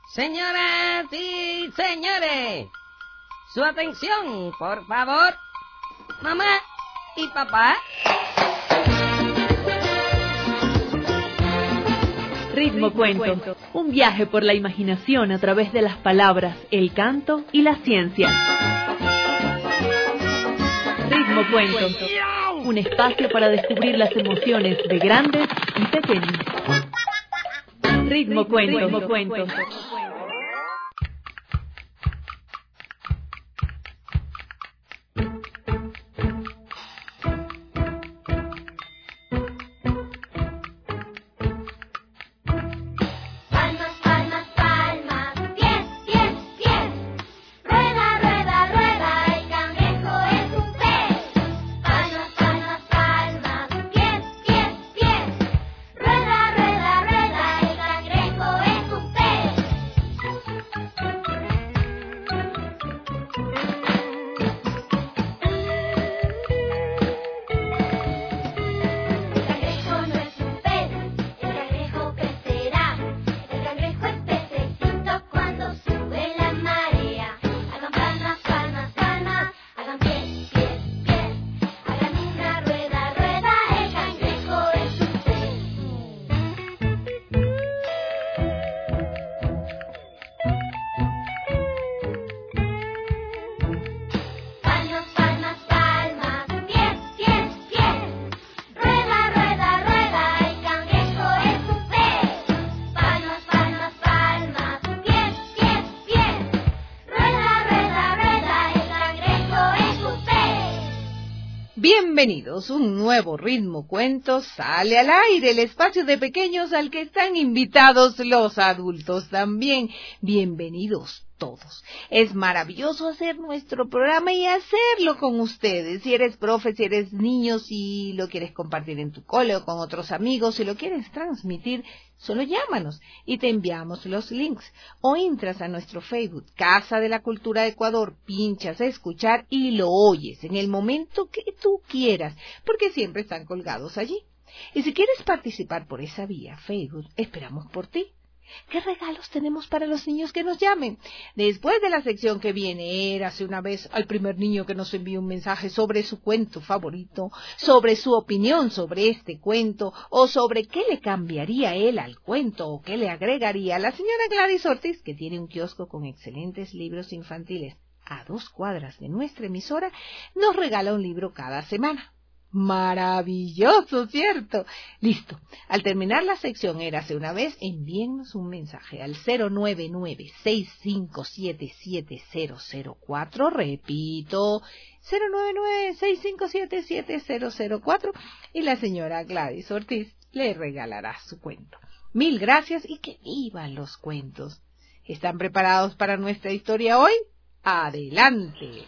Señoras y señores, su atención, por favor. Mamá y papá. Ritmo Cuento, un viaje por la imaginación a través de las palabras, el canto y la ciencia. Ritmo Cuento, un espacio para descubrir las emociones de grandes y pequeños. Ritmo Cuento. Bienvenidos, un nuevo Ritmo Cuento sale al aire, el espacio de pequeños al que están invitados los adultos también. Bienvenidos todos. Es maravilloso hacer nuestro programa y hacerlo con ustedes. Si eres profe, si eres niño, si lo quieres compartir en tu cole o con otros amigos, si lo quieres transmitir, solo llámanos y te enviamos los links. O entras a nuestro Facebook, Casa de la Cultura de Ecuador, pinchas a escuchar y lo oyes en el momento que tú quieras, porque siempre están colgados allí. Y si quieres participar por esa vía, Facebook, esperamos por ti. ¿Qué regalos tenemos para los niños que nos llamen? Después de la sección que viene, érase una vez al primer niño que nos envíe un mensaje sobre su cuento favorito, sobre su opinión sobre este cuento, o sobre qué le cambiaría él al cuento, o qué le agregaría. La señora Gladys Ortiz, que tiene un kiosco con excelentes libros infantiles a 2 cuadras de nuestra emisora, nos regala un libro cada semana. Maravilloso, ¿cierto? Listo. Al terminar la sección érase una vez, envíennos un mensaje al 099-657-7004. Repito, 099-657-7004. Y la señora Gladys Ortiz le regalará su cuento. Mil gracias y que vivan los cuentos. ¿Están preparados para nuestra historia hoy? ¡Adelante!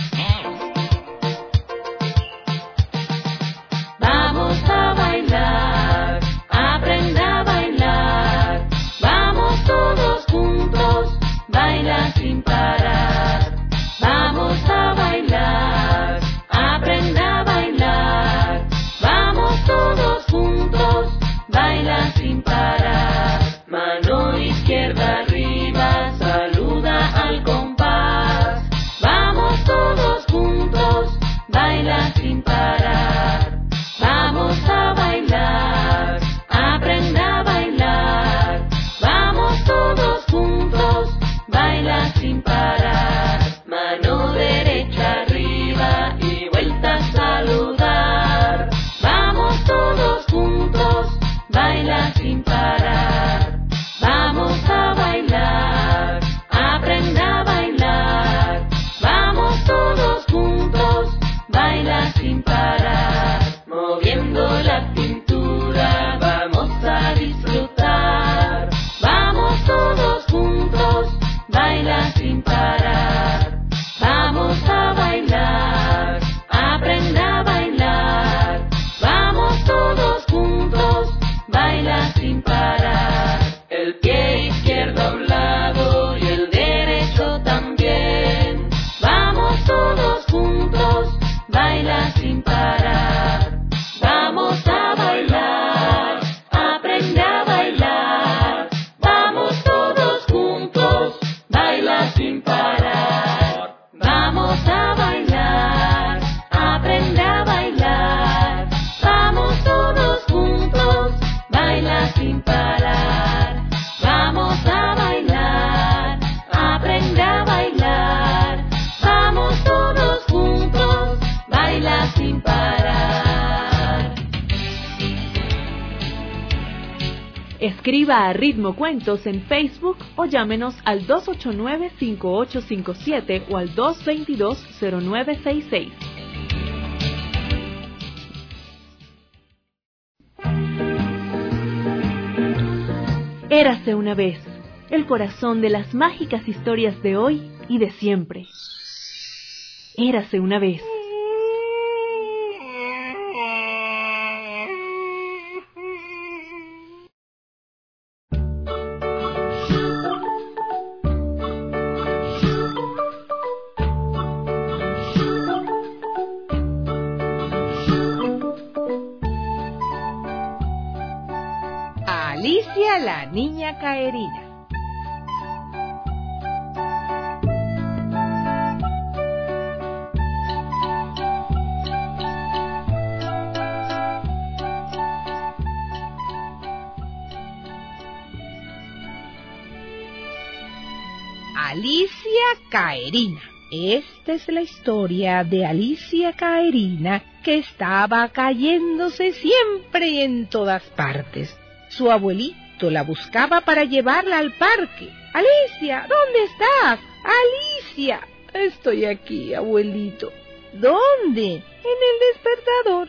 Vamos a bailar, aprenda a bailar, vamos todos juntos, baila sin parar. Vamos a bailar, aprenda a bailar, vamos todos juntos, baila sin parar. Mano izquierda arriba, saluda al compás, vamos todos juntos, baila sin parar. Vamos a bailar, aprenda a bailar, vamos todos juntos, baila sin parar. Mano derecha arriba y vuelta a saludar, vamos todos juntos, baila sin parar. Vamos a bailar, aprenda a bailar, vamos todos juntos, baila sin parar. Moviendo la cintura vamos a disfrutar, vamos todos juntos, baila sin parar. Vamos a bailar, aprenda a bailar, vamos todos juntos, baila sin parar. El pie izquierdo a un lado y el derecho también, vamos todos juntos, baila sin parar. Vamos a bailar, aprende a bailar, vamos todos juntos. Escriba a Ritmo Cuentos en Facebook o llámenos al 289-5857 o al 222-0966. Érase una vez, el corazón de las mágicas historias de hoy y de siempre. Érase una vez. Alicia, la niña caerina. Alicia Caerina. Esta es la historia de Alicia Caerina, que estaba cayéndose siempre y en todas partes. Su abuelito la buscaba para llevarla al parque. Alicia, ¿dónde estás? Alicia. Estoy aquí, abuelito. ¿Dónde? En el despertador.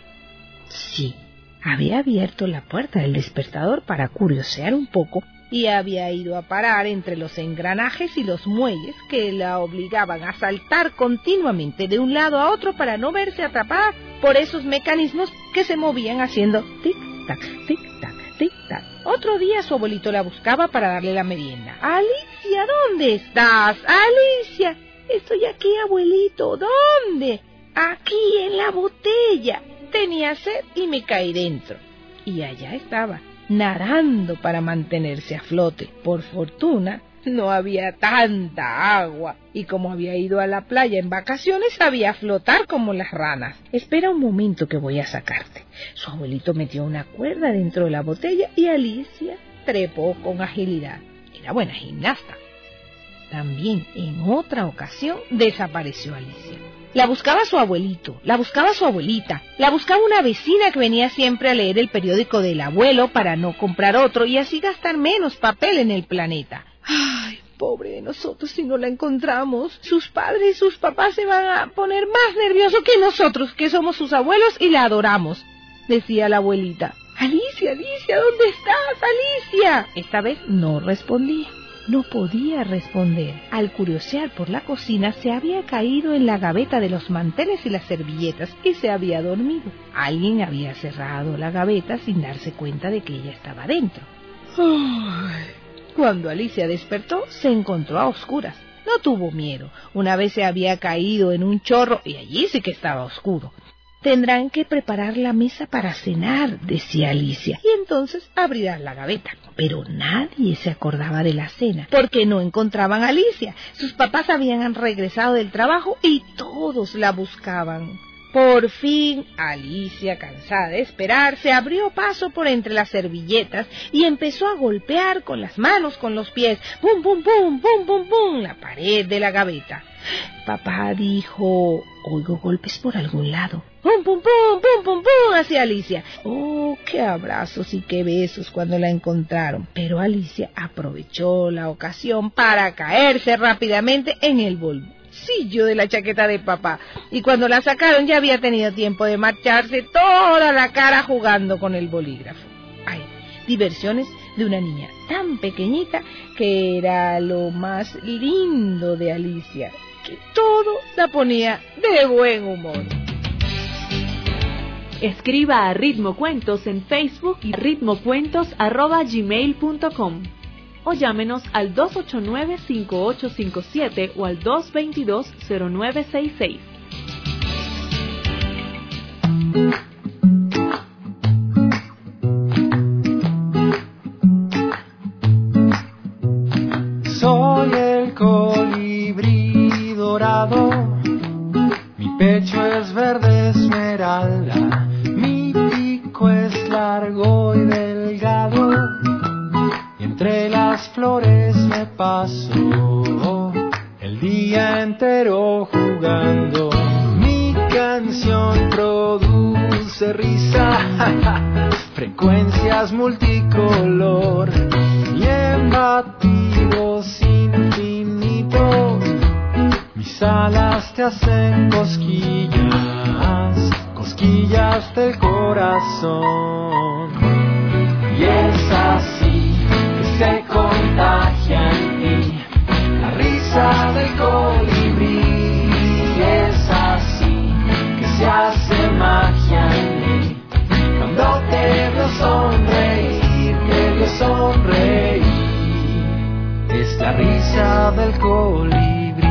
Sí, había abierto la puerta del despertador para curiosear un poco y había ido a parar entre los engranajes y los muelles que la obligaban a saltar continuamente de un lado a otro para no verse atrapada por esos mecanismos que se movían haciendo tic-tac, tic-tac, tic-tac. Otro día su abuelito la buscaba para darle la merienda. Alicia, ¿dónde estás? Alicia, estoy aquí, abuelito. ¿Dónde? Aquí, en la botella. Tenía sed y me caí dentro. Y allá estaba, nadando para mantenerse a flote. Por fortuna, no había tanta agua, y como había ido a la playa en vacaciones, sabía flotar como las ranas. Espera un momento que voy a sacarte. Su abuelito metió una cuerda dentro de la botella y Alicia trepó con agilidad. Era buena gimnasta. También en otra ocasión desapareció Alicia. La buscaba su abuelito, la buscaba su abuelita, la buscaba una vecina que venía siempre a leer el periódico del abuelo para no comprar otro y así gastar menos papel en el planeta. ¡Ay, pobre de nosotros si no la encontramos! Sus padres y sus papás se van a poner más nerviosos que nosotros, que somos sus abuelos y la adoramos, decía la abuelita. Alicia, Alicia, ¿dónde estás, Alicia? Esta vez no respondía. No podía responder. Al curiosear por la cocina, se había caído en la gaveta de los manteles y las servilletas y se había dormido. Alguien había cerrado la gaveta sin darse cuenta de que ella estaba dentro. Cuando Alicia despertó, se encontró a oscuras. No tuvo miedo. Una vez se había caído en un chorro y allí sí que estaba oscuro. Tendrán que preparar la mesa para cenar, decía Alicia, y entonces abrirán la gaveta. Pero nadie se acordaba de la cena, porque no encontraban a Alicia. Sus papás habían regresado del trabajo y todos la buscaban. Por fin, Alicia, cansada de esperar, se abrió paso por entre las servilletas y empezó a golpear con las manos, con los pies, ¡bum, bum, bum, bum, bum, bum!, la pared de la gaveta. Papá dijo, oigo golpes por algún lado. ¡Bum, bum, bum, bum, bum, bum!, hacia Alicia. ¡Oh, qué abrazos y qué besos cuando la encontraron! Pero Alicia aprovechó la ocasión para caerse rápidamente en el bolsillo de la chaqueta de papá. Y cuando la sacaron ya había tenido tiempo de marcharse toda la cara jugando con el bolígrafo. ¡Ay! Diversiones de una niña tan pequeñita que era lo más lindo de Alicia, que todo la ponía de buen humor. Escriba a Ritmo Cuentos en Facebook y ritmocuentos@gmail.com o llámenos al 289-5857 o al 222-0966. Soy el colibrí dorado, mi pecho es verde esmeralda, mi pico es largo y delgado, y entre las flores me paso el día entero jugando. Mi canción produce risa, frecuencias multicolor y en batidos infinitos. Mis alas te hacen cosquillas, cosquillas del corazón. Y es así que se contagia en ti la risa del colibrí. Y es así que se hace magia en mí cuando te veo sonreír, te veo sonreír. Es la risa del colibrí.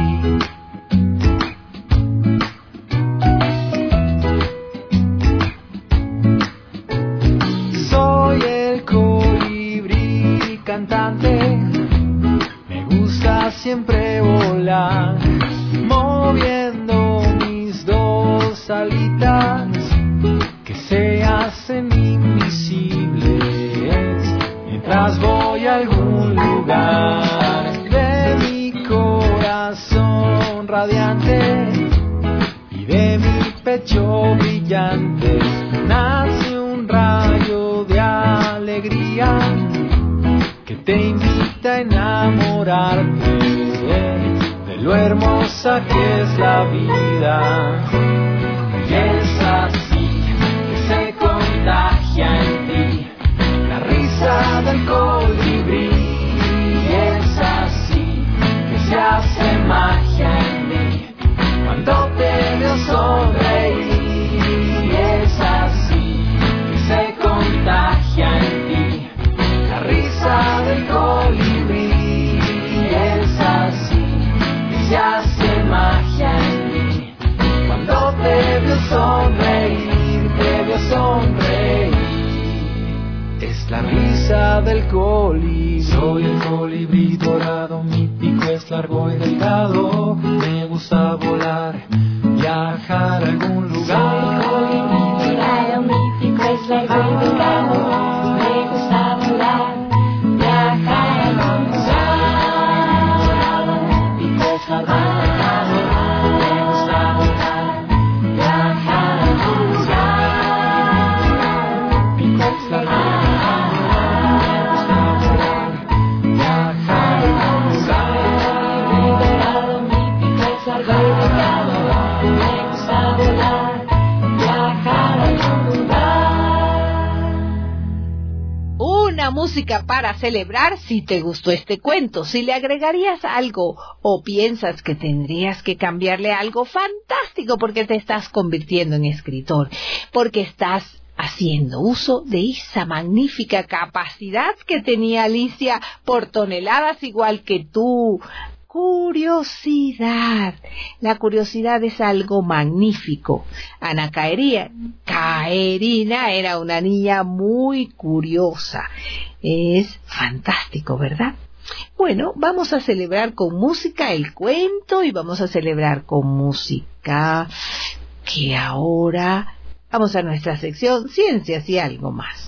Soy el colibrí cantante, me gusta siempre volar, moviendo mis dos alitas que se hacen invisibles mientras voy a algún lugar. De mi corazón radiante y de mi pecho brillante nace un rayo de alegría que te invita a enamorarte de lo hermosa que es la vida. Y es así que se contagia en ti la risa del colibrí. Y es así que se hace magia en mí cuando te veo sonreír. Y es así que se contagia en ti la risa del colibrí. Y es así que se hace magia en mí cuando te veo sonreír, te veo sonreír. Es la risa del colibrí. Soy el colibrí dorado, mi pico es largo y delgado. Me gusta volar, viajar a algún lugar. Soy el colibrí dorado, mi pico es largo y delgado. Me gusta volar, viajar a algún lugar. Mi pico es largo y delgado. Me gusta volar, viajar a algún lugar. Mi pico es largo y delgado. Una música para celebrar. Si te gustó este cuento, si le agregarías algo o piensas que tendrías que cambiarle algo, fantástico, porque te estás convirtiendo en escritor, porque estás haciendo uso de esa magnífica capacidad que tenía Alicia por toneladas, igual que tú. Curiosidad. La curiosidad es algo magnífico. Ana Caerina era una niña muy curiosa. Es fantástico, ¿verdad? Bueno, vamos a celebrar con música el cuento y vamos a celebrar con música que ahora vamos a nuestra sección Ciencias y algo más.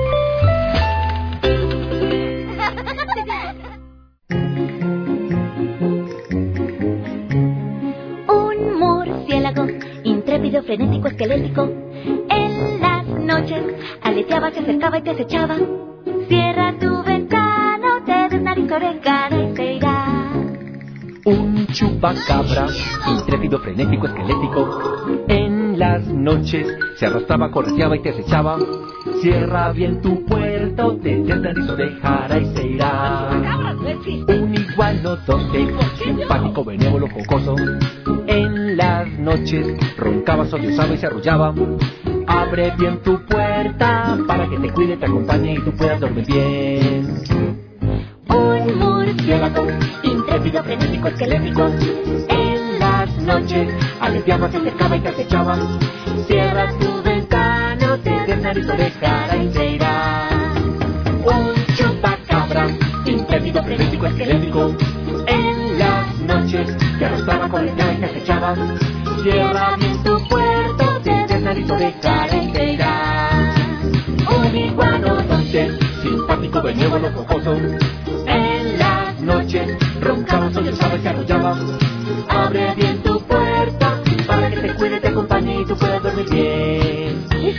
Intrépido, frenético, esquelético, en las noches aleteaba, se acercaba y te acechaba. Cierra tu ventana, te des nariz, oreja y se irá. Un chupacabra, intrépido, frenético, esquelético, en las noches se arrastraba, correteaba y te acechaba. Cierra bien tu puerta, te des nariz, oreja y se irá. Un iguanotote, simpático, benévolo, jocoso, en las noches roncaba, sollozaba y se arrullaba. Abre bien tu puerta para que te cuide, te acompañe y tú puedas dormir bien. Un murciélago, intrépido, frenético, esquelético, en las noches aleteaba, se acercaba y te acechaba. Cierra tu ventana, te des nariz, oreja y se irá. Un chupacabra, intrépido, frenético, esquelético, en las noches te arrastraba, correteaba y te acechaba. Cierra bien tu puerta, te des nariz, oreja y te irá. Un iguanotote, simpático, benévolo, jocoso, en las noches roncaba, sollozaba y se arrullaba. Abre bien tu puerta para que te cuide, te acompañe y tú puedas dormir bien.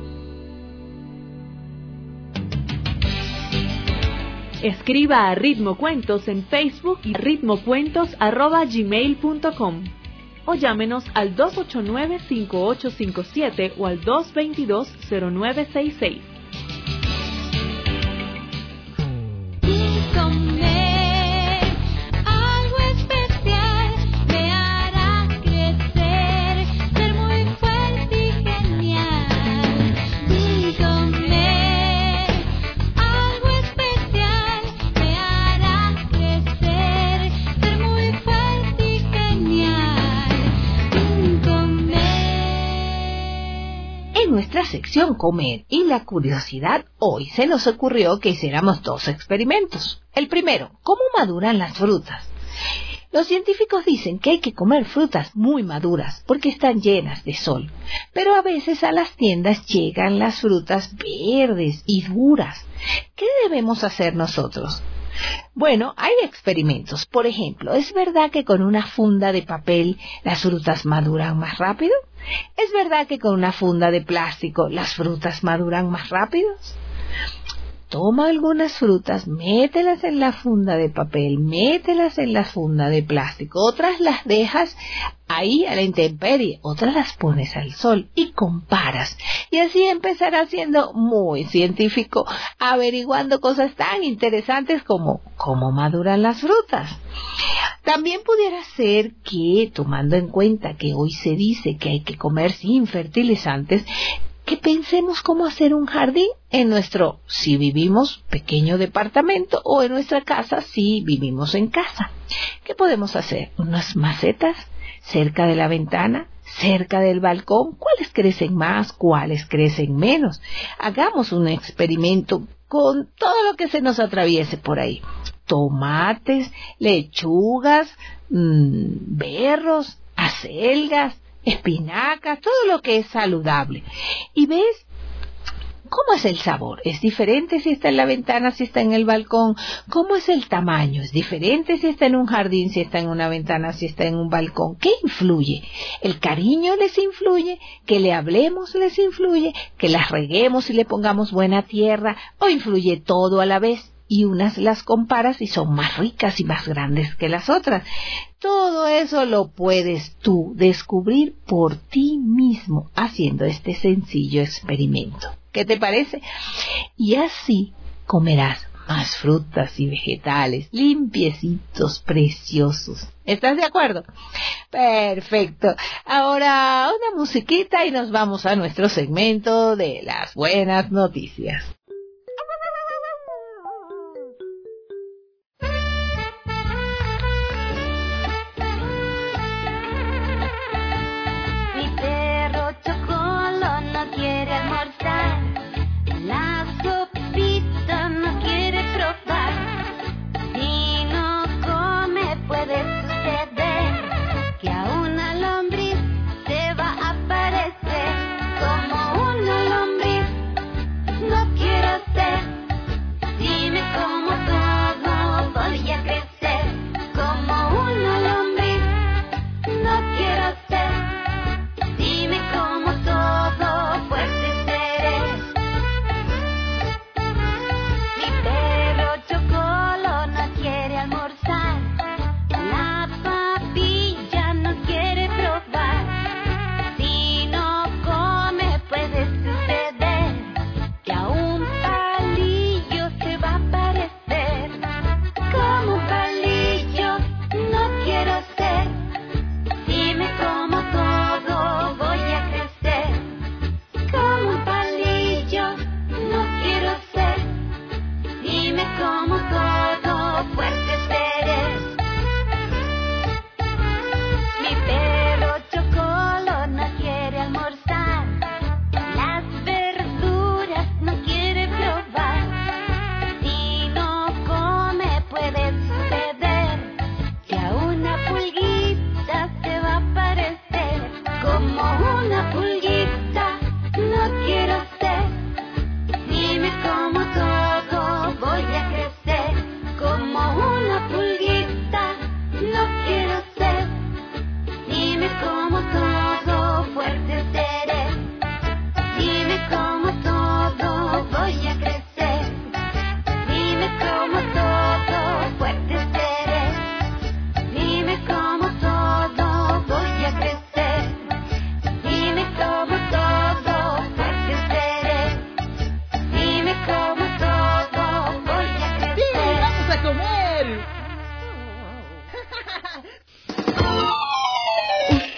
Escriba a Ritmo Cuentos en Facebook y ritmocuentos@gmail.com o llámenos al 289-5857 o al 222-0966. Nuestra sección Comer y la curiosidad, hoy se nos ocurrió que hiciéramos 2 experimentos. El primero, ¿cómo maduran las frutas? Los científicos dicen que hay que comer frutas muy maduras porque están llenas de sol, pero a veces a las tiendas llegan las frutas verdes y duras. ¿Qué debemos hacer nosotros? Bueno, hay experimentos. Por ejemplo, ¿es verdad que con una funda de papel las frutas maduran más rápido? ¿Es verdad que con una funda de plástico las frutas maduran más rápido? Toma algunas frutas, mételas en la funda de papel, mételas en la funda de plástico, otras las dejas ahí a la intemperie, otras las pones al sol y comparas. Y así empezarás siendo muy científico, averiguando cosas tan interesantes como cómo maduran las frutas. También pudiera ser que, tomando en cuenta que hoy se dice que hay que comer sin fertilizantes, que pensemos cómo hacer un jardín en nuestro, si vivimos, pequeño departamento, o en nuestra casa, si vivimos en casa. ¿Qué podemos hacer? ¿Unas macetas cerca de la ventana? ¿Cerca del balcón? ¿Cuáles crecen más? ¿Cuáles crecen menos? Hagamos un experimento con todo lo que se nos atraviese por ahí. Tomates, lechugas, berros, acelgas, espinacas, todo lo que es saludable. Y ves cómo es el sabor. Es diferente si está en la ventana, si está en el balcón. ¿Cómo es el tamaño? Es diferente si está en un jardín, si está en una ventana, si está en un balcón. ¿Qué influye? ¿El cariño les influye? ¿Que le hablemos les influye? ¿Que las reguemos y le pongamos buena tierra? ¿O influye todo a la vez? Y unas las comparas y son más ricas y más grandes que las otras. Todo eso lo puedes tú descubrir por ti mismo haciendo este sencillo experimento. ¿Qué te parece? Y así comerás más frutas y vegetales limpiecitos, preciosos. ¿Estás de acuerdo? Perfecto. Ahora una musiquita y nos vamos a nuestro segmento de las buenas noticias. No quiere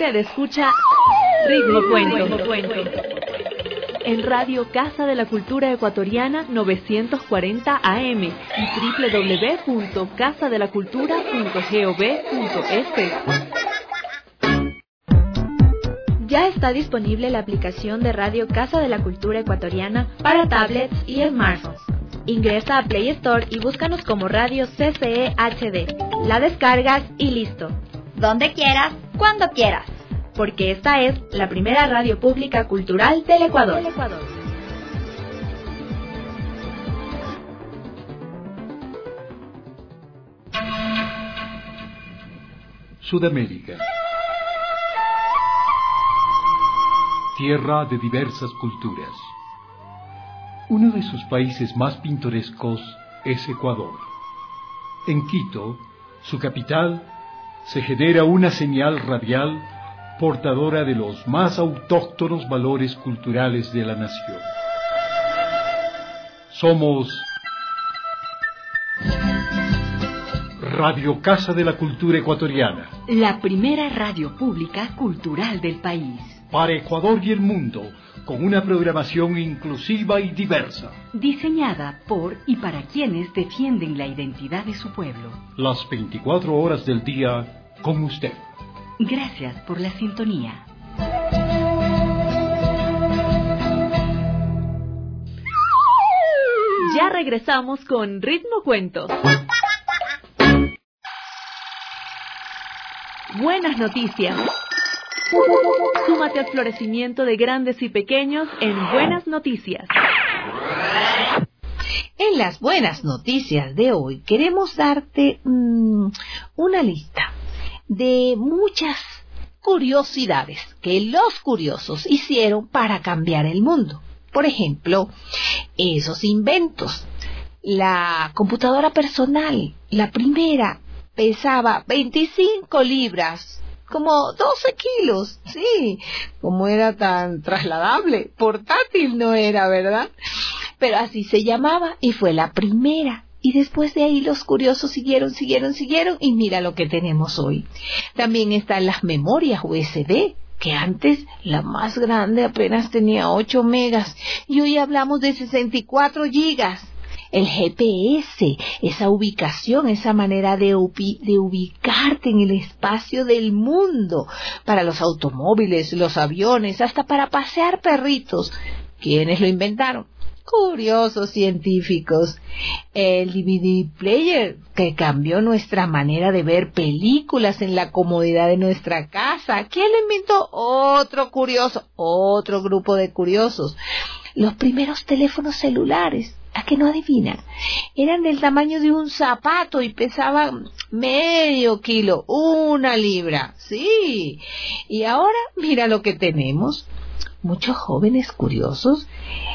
Usted escucha Ritmo Cuento. En Radio Casa de la Cultura Ecuatoriana 940 AM y www.casadelacultura.gov.es. Ya está disponible la aplicación de Radio Casa de la Cultura Ecuatoriana para tablets y smartphones. Ingresa a Play Store y búscanos como Radio CCE HD. La descargas y listo. Donde quieras, cuando quieras. Porque esta es la primera radio pública cultural del Ecuador. Sudamérica. Tierra de diversas culturas. Uno de sus países más pintorescos es Ecuador. En Quito, su capital, se genera una señal radial portadora de los más autóctonos valores culturales de la nación. Somos Radio Casa de la Cultura Ecuatoriana, la primera radio pública cultural del país. Para Ecuador y el mundo, con una programación inclusiva y diversa. Diseñada por y para quienes defienden la identidad de su pueblo. Las 24 horas del día con usted. Gracias por la sintonía. Ya regresamos con Ritmo Cuentos. Buenas noticias. Súmate al florecimiento de grandes y pequeños en Buenas Noticias. En las buenas noticias de hoy queremos darte una lista de muchas curiosidades que los curiosos hicieron para cambiar el mundo. Por ejemplo, esos inventos. La computadora personal, la primera, pesaba 25 libras. Como 12 kilos, sí, como era tan trasladable, portátil no era, ¿verdad? Pero así se llamaba y fue la primera. Y después de ahí los curiosos siguieron y mira lo que tenemos hoy. También están las memorias USB, que antes la más grande apenas tenía 8 megas y hoy hablamos de 64 gigas. El GPS, esa ubicación, esa manera de ubicarte en el espacio del mundo, para los automóviles, los aviones, hasta para pasear perritos. ¿Quiénes lo inventaron? Curiosos científicos. El DVD player, que cambió nuestra manera de ver películas en la comodidad de nuestra casa. ¿Quién lo inventó? Otro curioso, otro grupo de curiosos. Los primeros teléfonos celulares. ¿A que no adivinan? Eran del tamaño de un zapato y pesaban medio kilo, 1 libra. Sí. Y ahora, mira lo que tenemos. Muchos jóvenes curiosos,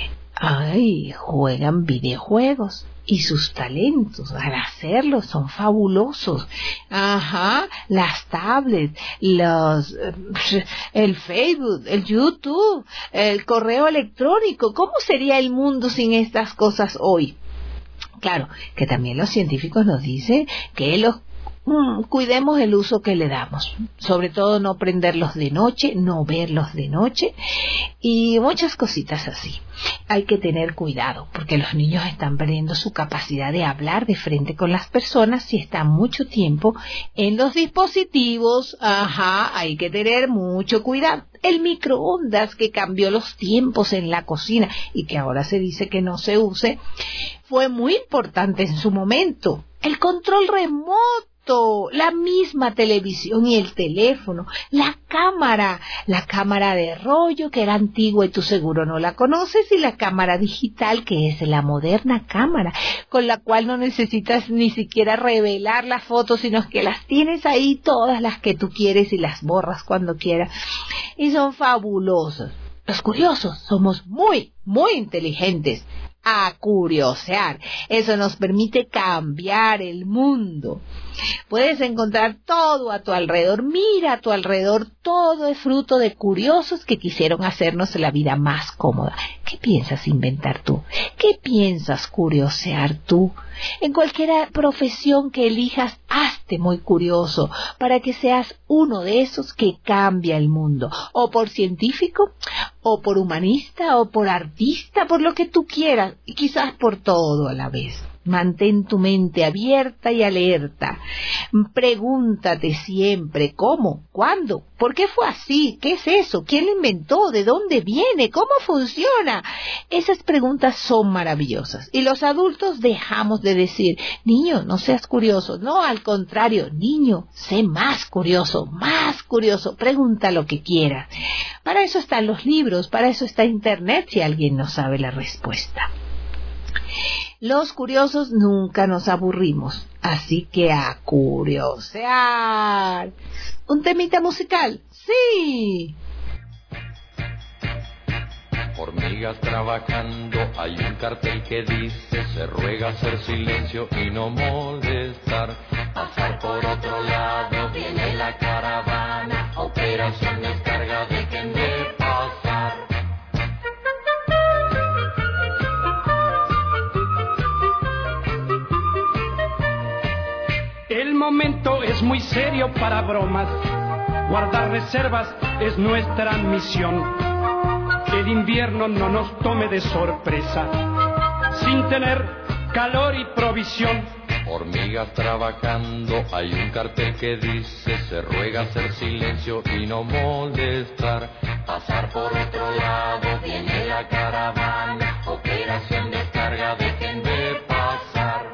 juegan videojuegos. Y sus talentos al hacerlo son fabulosos. Las tablets, el Facebook, el YouTube, el correo electrónico. ¿Cómo sería el mundo sin estas cosas hoy? Claro, que también los científicos nos dicen que cuidemos el uso que le damos, sobre todo no prenderlos de noche, no verlos de noche y muchas cositas así. Hay que tener cuidado porque los niños están perdiendo su capacidad de hablar de frente con las personas si están mucho tiempo en los dispositivos. Hay que tener mucho cuidado. El microondas, que cambió los tiempos en la cocina y que ahora se dice que no se use, fue muy importante en su momento. El control remoto, la misma televisión y el teléfono, la cámara de rollo que era antigua y tú seguro no la conoces, y la cámara digital que es la moderna cámara con la cual no necesitas ni siquiera revelar las fotos, sino que las tienes ahí todas las que tú quieres y las borras cuando quieras y son fabulosos. Los curiosos somos muy, muy inteligentes. A curiosear, eso nos permite cambiar el mundo. Puedes encontrar todo a tu alrededor. Mira a tu alrededor, todo es fruto de curiosos que quisieron hacernos la vida más cómoda. ¿Qué piensas inventar tú? ¿Qué piensas curiosear tú? En cualquier profesión que elijas, hazte muy curioso para que seas uno de esos que cambia el mundo. O por científico, o por humanista, o por artista, por lo que tú quieras, y quizás por todo a la vez. Mantén tu mente abierta y alerta. Pregúntate siempre cómo, cuándo, por qué fue así, qué es eso, quién lo inventó, de dónde viene, cómo funciona. Esas preguntas son maravillosas. Y los adultos dejamos de decir, niño, no seas curioso. No, al contrario, niño, sé más curioso, pregunta lo que quieras. Para eso están los libros, para eso está Internet si alguien no sabe la respuesta. Los curiosos nunca nos aburrimos, así que a curiosear. ¿Un temita musical? ¡Sí! Hormigas trabajando, hay un cartel que dice: se ruega hacer silencio y no molestar. Pasar por otro lado, viene la caravana. Operación descarga, dejen de pasar. El momento es muy serio para bromas. Guardar reservas es nuestra misión. Que el invierno no nos tome de sorpresa, sin tener calor y provisión. Hormigas trabajando, hay un cartel que dice: se ruega hacer silencio y no molestar. Pasar por otro lado, viene la caravana. Operación descarga, dejen de pasar.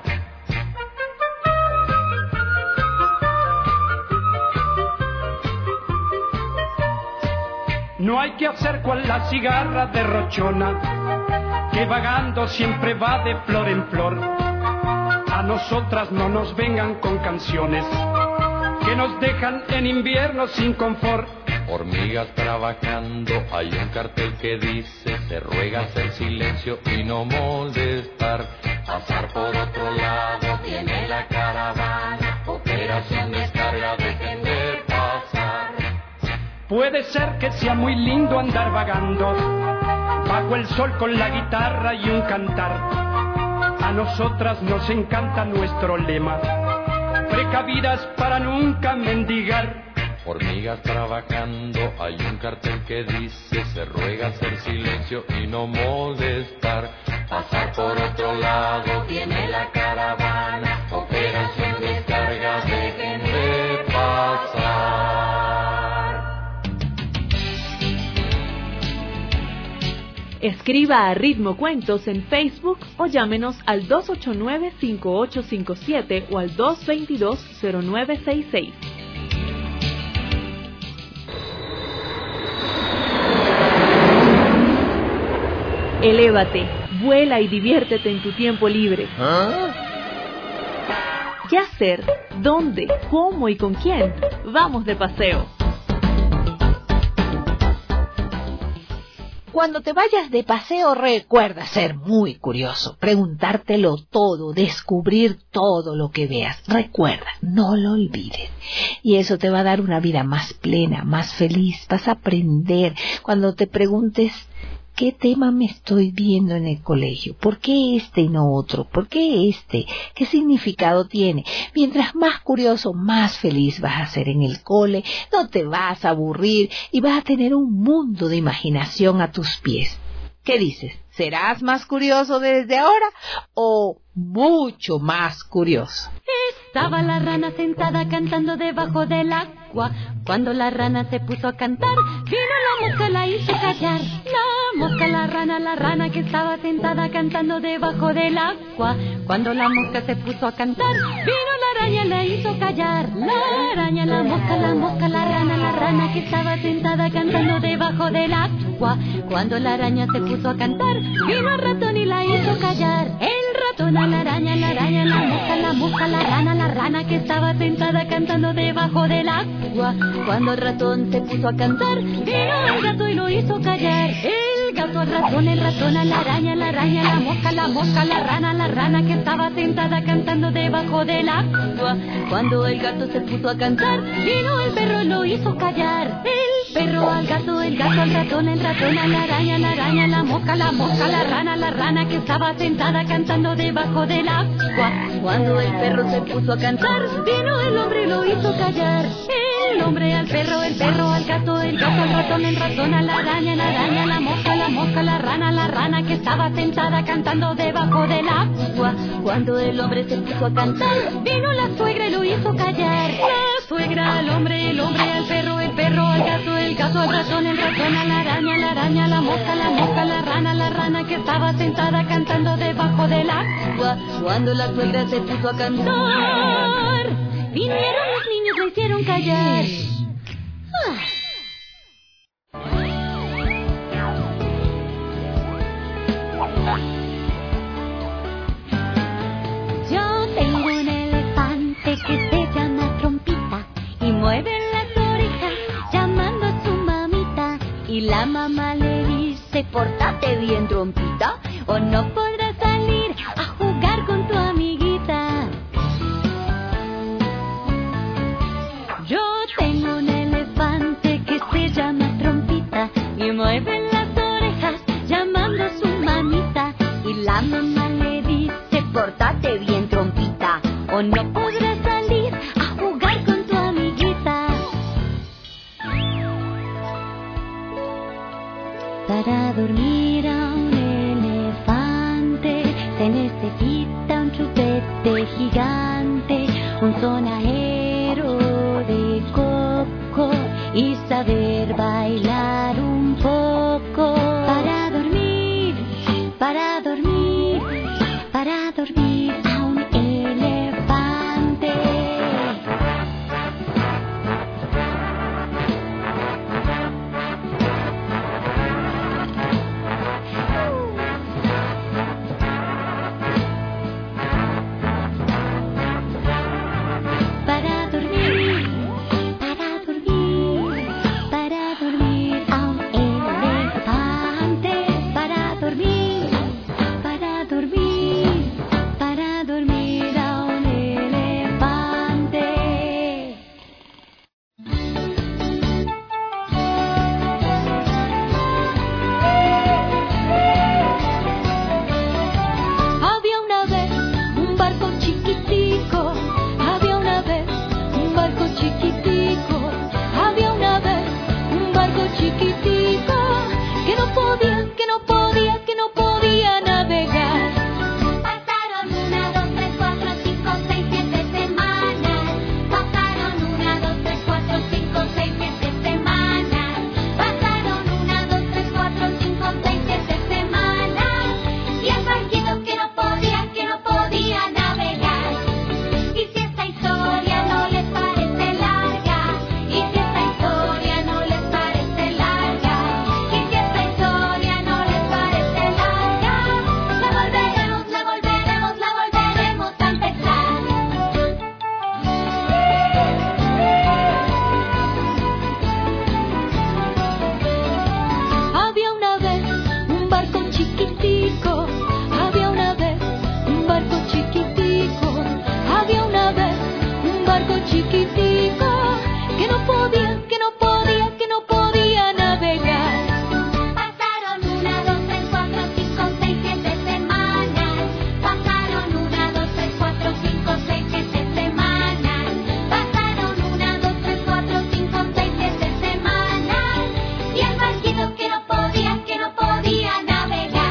No hay que hacer cual la cigarra derrochona, que vagando siempre va de flor en flor. A nosotras no nos vengan con canciones que nos dejan en invierno sin confort. Hormigas trabajando, hay un cartel que dice: se ruega hacer silencio y no molestar. Pasar por otro lado, viene la caravana. Operación descarga, dejen de pasar. Puede ser que sea muy lindo andar vagando bajo el sol con la guitarra y un cantar. A nosotras nos encanta nuestro lema: precavidas para nunca mendigar. Hormigas trabajando, hay un cartel que dice: se ruega hacer silencio y no molestar. Pasar por otro lado, viene la caravana. Operación descarga, dejen de pasar. Escriba a Ritmo Cuentos en Facebook o llámenos al 289-5857 o al 222-0966. Elévate, vuela y diviértete en tu tiempo libre. ¿Qué hacer? ¿Dónde? ¿Cómo y con quién? Vamos de paseo. Cuando te vayas de paseo, recuerda ser muy curioso, preguntártelo todo, descubrir todo lo que veas. Recuerda, no lo olvides. Y eso te va a dar una vida más plena, más feliz. Vas a aprender cuando te preguntes: ¿qué tema me estoy viendo en el colegio? ¿Por qué este y no otro? ¿Por qué este? ¿Qué significado tiene? Mientras más curioso, más feliz vas a ser en el cole, no te vas a aburrir y vas a tener un mundo de imaginación a tus pies. ¿Qué dices? ¿Serás más curioso desde ahora o mucho más curioso? Estaba la rana sentada cantando debajo del agua. Cuando la rana se puso a cantar, vino la mosca, la hizo callar. La mosca, la rana que estaba sentada cantando debajo del agua. Cuando la mosca se puso a cantar, vino la araña, la hizo callar. La araña, la mosca, la rana que estaba sentada cantando debajo del agua. Cuando la araña se puso a cantar, vino el ratón y la hizo callar. El ratón a la araña, la mosca, la rana que estaba sentada cantando debajo del agua. Cuando el ratón se puso a cantar, vino el gato y lo hizo callar. El gato, al ratón, el ratón, a la araña, la mosca, la rana que estaba sentada cantando debajo del agua. Cuando el gato se puso a cantar, vino el perro y lo hizo callar. El perro al gato, el gato al ratón, el ratón a la araña, la mosca, la rana que estaba sentada cantando debajo del agua. Cuando el perro se puso a cantar, vino el hombre y lo hizo callar. El hombre al perro al gato, el gato al ratón, el ratón a la araña, la mosca, la rana que estaba sentada cantando debajo del agua. Cuando el hombre se puso a cantar, vino la suegra y lo hizo callar. La suegra al hombre, el hombre al perro al gato, el gato al ratón, el ratón a la araña, la mosca, la rana que estaba sentada cantando debajo del agua. Cuando la suegra se puso a cantar, vinieron los niños, lo hicieron callar. Yo tengo un elefante que se llama Trompita y mueve las orejas llamando a su mamita. Y la mamá le dice, pórtate bien, Trompita, o no podrás salir a jugar con tu amiguita. Yo tengo un elefante que se llama Trompita y mueve las orejas llamando a su mamita. Y la mamá le dice, pórtate bien, Trompita, o no podrás salir a jugar con tu amiguita. Para dormir a un elefante se necesita un chupete gigante, un sonajero de coco y saber bailar un poco. Para dormir a un elefante. Para dormir a un elefante. Para dormir a un elefante. Había una vez un barco chiquitico. Había una vez un barco chiquitico. Había una vez un barco chiquitico que no podía navegar. Pasaron 1, 2, 3, 4, 5, 6, 7 semanas. Pasaron 1, 2, 3, 4, 5, 6, 7 semanas. Pasaron 1, 2, 3, 4, 5, 6, 7 semanas. Y el barquito que no podía navegar. Y si esta historia no les parece larga, y si esta historia no les parece larga, y si esta historia no les parece larga, la volveremos a empezar. Había una vez un barco chiquitico. Había una vez un barco chiquitico. Había una vez un barco chiquitico que no podía navegar. Pasaron 1, 2, 3, 4, 5, 6, 7 semanas. Pasaron 1, 2, 3, 4, 5, 6, 7 semanas. Pasaron 1, 2, 3, 4, 5, 6, 7 semanas. Y el barquito que no podía navegar.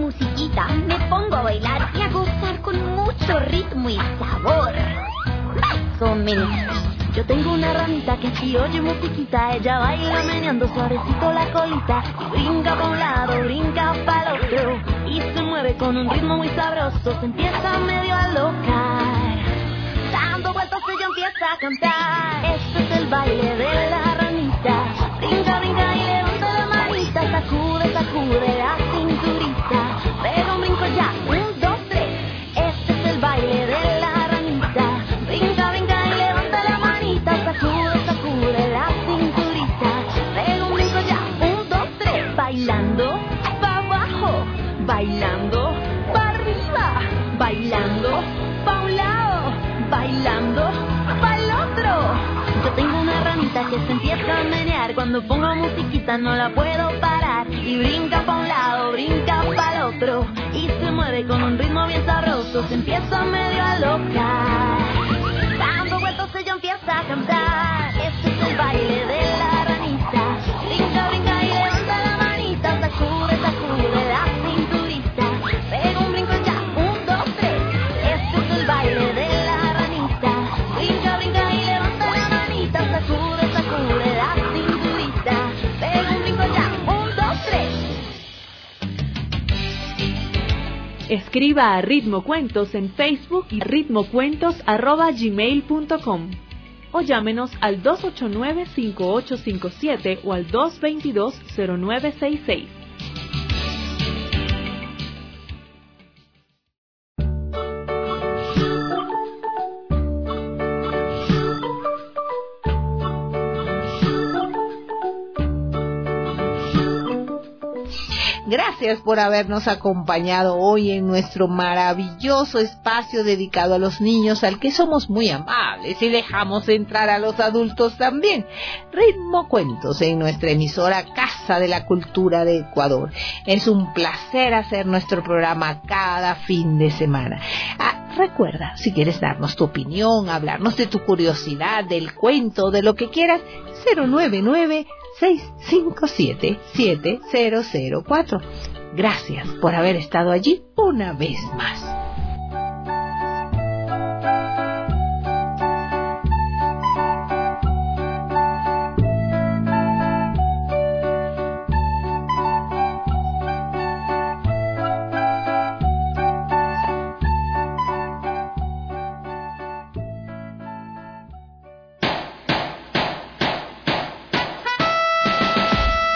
musiquita, me pongo a bailar y a gozar con mucho ritmo y sabor. Más o menos. Yo tengo una ranita que si oye musiquita, ella baila meneando suavecito la colita y brinca pa' un lado, brinca pa' el otro y se mueve con un ritmo muy sabroso, se empieza medio a alocar. Dando vueltas ella empieza a cantar. Este es el baile de la ranita. Brinca, brinca y levanta la manita, sacude, sacude la cinturita. Pega un brinco ya, 1, 2, 3. Este es el baile de la ranita. Brinca, brinca y levanta la manita, sacude, sacude la cinturita. Pega un brinco ya, 1, 2, 3. Bailando pa' abajo, bailando pa' arriba, bailando pa' un lado, bailando pa'l otro. Yo tengo una ranita que se empieza a menear. Cuando pongo musiquita no la puedo parar. Y brinca pa' un lado, brinca pa'l otro y se mueve con un ritmo bien sabroso, se empieza medio a alocar. Dando vueltas ella empieza a cantar. Este es el baile de la ranita. Brinca, brinca y levanta la manita, sacude, sacude la cinturita. Pega un brinco ya, 1, 2, 3. Este es el baile de la ranita. Brinca, brinca y levanta la manita, sacude, sacude la cinturita. Pega un brinco ya, 1, 2, 3. Escriba a Ritmo Cuentos en Facebook y ritmocuentos@gmail.com o llámenos al 289-5857 o al 222-0966. Gracias por habernos acompañado hoy en nuestro maravilloso espacio dedicado a los niños, al que somos muy amables y dejamos entrar a los adultos también. Ritmo Cuentos en nuestra emisora Casa de la Cultura de Ecuador. Es un placer hacer nuestro programa cada fin de semana. Recuerda, si quieres darnos tu opinión, hablarnos de tu curiosidad, del cuento, de lo que quieras, 099-657-7004. Gracias por haber estado allí una vez más.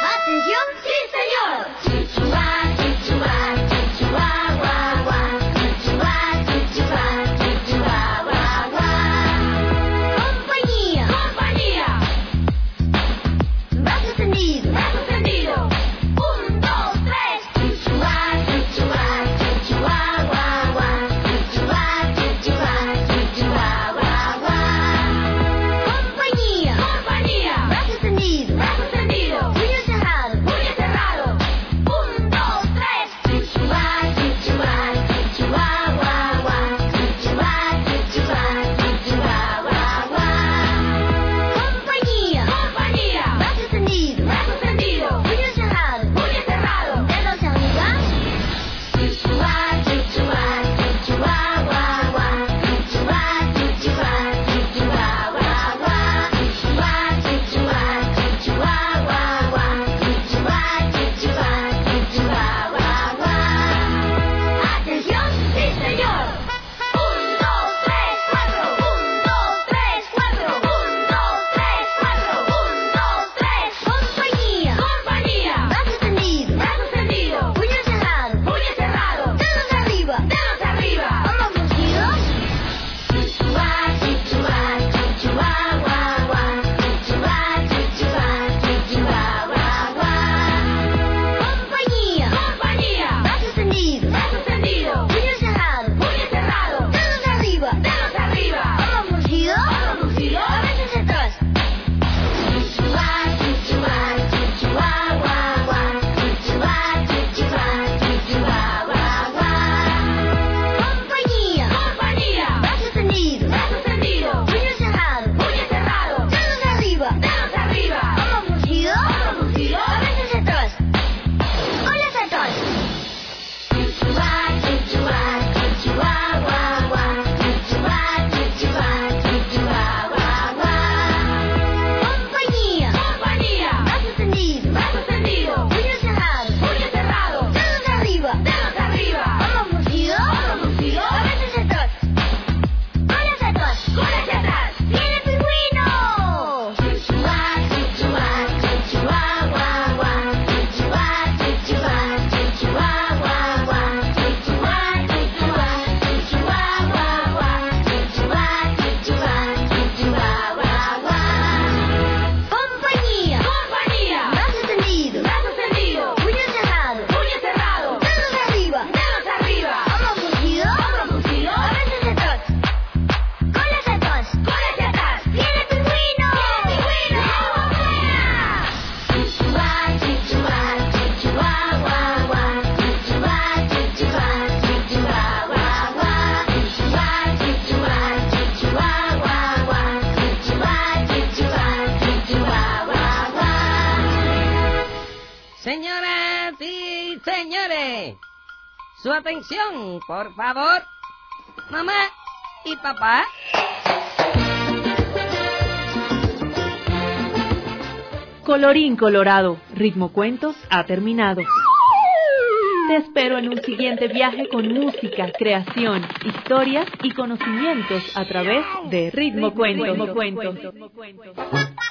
¡Atención, sí señor! Chichua, chichua, chichua, guau, guau. Señoras y señores, su atención, por favor. Mamá y papá. Colorín colorado, Ritmo Cuentos ha terminado. Te espero en un siguiente viaje con música, creación, historias y conocimientos a través de Ritmo Cuentos.